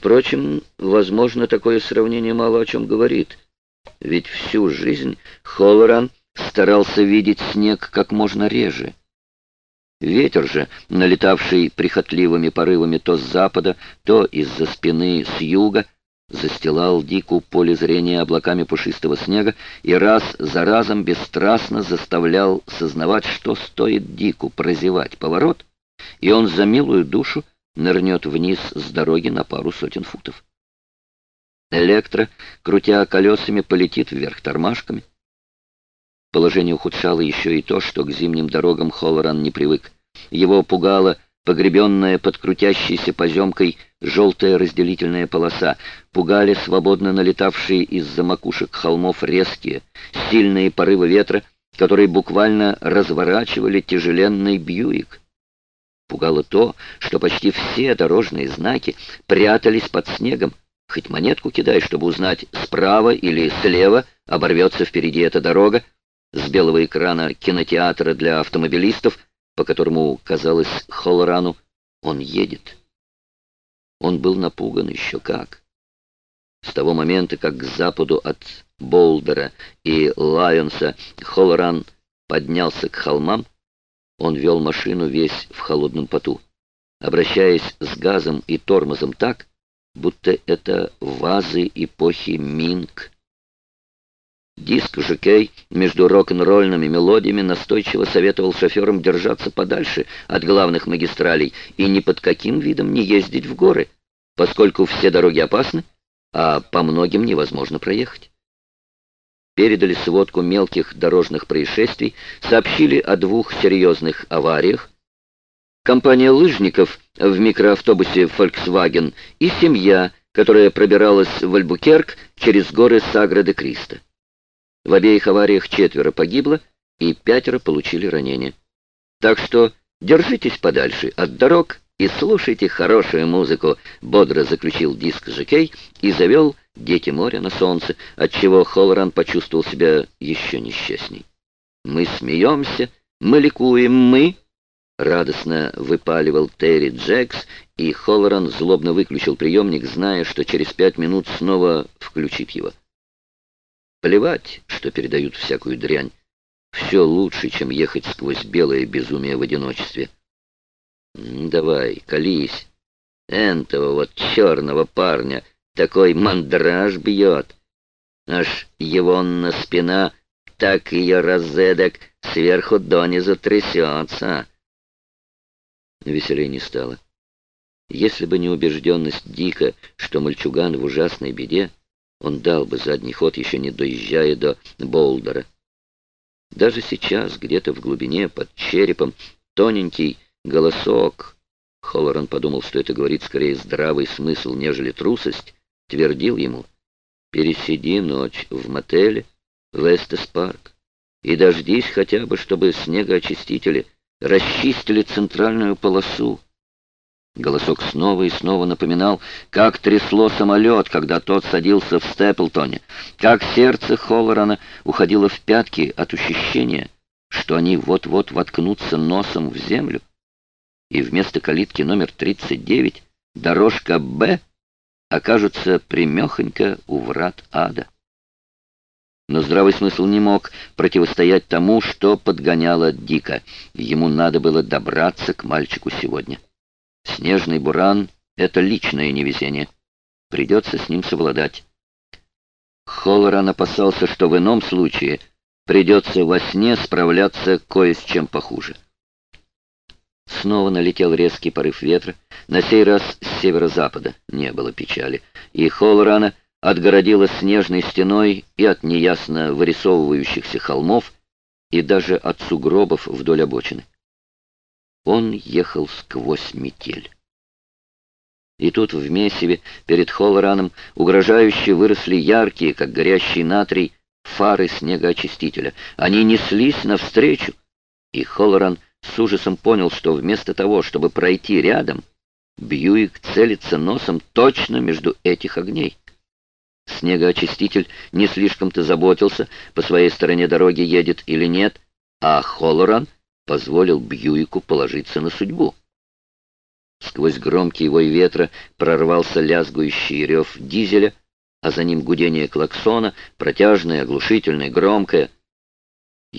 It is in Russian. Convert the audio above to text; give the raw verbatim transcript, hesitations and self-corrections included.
Впрочем, возможно, такое сравнение мало о чем говорит. Ведь всю жизнь Холлоран старался видеть снег как можно реже. Ветер же, налетавший прихотливыми порывами то с запада, то из-за спины с юга, застилал Дику поле зрения облаками пушистого снега и раз за разом бесстрастно заставлял сознавать, что стоит Дику прозевать поворот, и он за милую душу нырнет вниз с дороги на пару сотен футов. Электро, крутя колесами, полетит вверх тормашками. Положение ухудшало еще и то, что к зимним дорогам Холлоран не привык. Его пугала погребенная под крутящейся поземкой желтая разделительная полоса, пугали свободно налетавшие из-за макушек холмов резкие, сильные порывы ветра, которые буквально разворачивали тяжеленный Бьюик. Пугало то, что почти все дорожные знаки прятались под снегом. Хоть монетку кидай, чтобы узнать, справа или слева оборвется впереди эта дорога, с белого экрана кинотеатра для автомобилистов, по которому, казалось Холлорану, он едет. Он был напуган еще как. С того момента, как к западу от Болдера и Лайонса Холлоран поднялся к холмам, он вел машину весь в холодном поту, обращаясь с газом и тормозом так, будто это вазы эпохи Минг. Диск-жокей между рок-н-ролльными мелодиями настойчиво советовал шоферам держаться подальше от главных магистралей и ни под каким видом не ездить в горы, поскольку все дороги опасны, а по многим невозможно проехать. Передали сводку мелких дорожных происшествий, сообщили о двух серьезных авариях. Компания лыжников в микроавтобусе Volkswagen и семья, которая пробиралась в Альбукерк через горы Сагра-де-Кристо. В обеих авариях четверо погибло, и пятеро получили ранения. Так что держитесь подальше от дорог и слушайте хорошую музыку, бодро заключил диск-жокей и завел «Дети моря на солнце», отчего Холлоран почувствовал себя еще несчастней. «Мы смеемся, мы ликуем, мы...» Радостно выпаливал Терри Джекс, и Холлоран злобно выключил приемник, зная, что через пять минут снова включит его. Плевать, что передают всякую дрянь. Все лучше, чем ехать сквозь белое безумие в одиночестве. Давай, колись. Энтого вот черного парня такой мандраж бьет. Аж егонна спина так ее разэдак сверху донизу трясется. Веселей не стало. Если бы не убежденность Дика, что мальчуган в ужасной беде, он дал бы задний ход, еще не доезжая до Болдера. Даже сейчас, где-то в глубине, под черепом, тоненький голосок, Холлоран подумал, что это говорит скорее здравый смысл, нежели трусость, твердил ему: «Пересиди ночь в мотеле в Эстес-парк и дождись хотя бы, чтобы снегоочистители расчистили центральную полосу». Голосок снова и снова напоминал, как трясло самолет, когда тот садился в Степлтоне, как сердце Холлорана уходило в пятки от ощущения, что они вот-вот воткнутся носом в землю, и вместо калитки номер тридцать девять дорожка «Б» окажется примехонько у врат ада. Но здравый смысл не мог противостоять тому, что подгоняло Дика. Ему надо было добраться к мальчику сегодня. Снежный буран — это личное невезение. Придется с ним совладать. Холлоран опасался, что в ином случае придется во сне справляться кое с чем похуже. Снова налетел резкий порыв ветра, на сей раз с северо-запада. Не было печали, и Холлорана отгородила снежной стеной и от неясно вырисовывающихся холмов, и даже от сугробов вдоль обочины. Он ехал сквозь метель. И тут в месиве перед Холлораном угрожающе выросли яркие, как горящий натрий, фары снегоочистителя. Они неслись навстречу, и Холлоран с ужасом понял, что вместо того, чтобы пройти рядом, Бьюик целится носом точно между этих огней. Снегоочиститель не слишком-то заботился, по своей стороне дороги едет или нет, а Холлоран позволил Бьюику положиться на судьбу. Сквозь громкий вой ветра прорвался лязгующий рев дизеля, а за ним гудение клаксона, протяжное, оглушительное, громкое.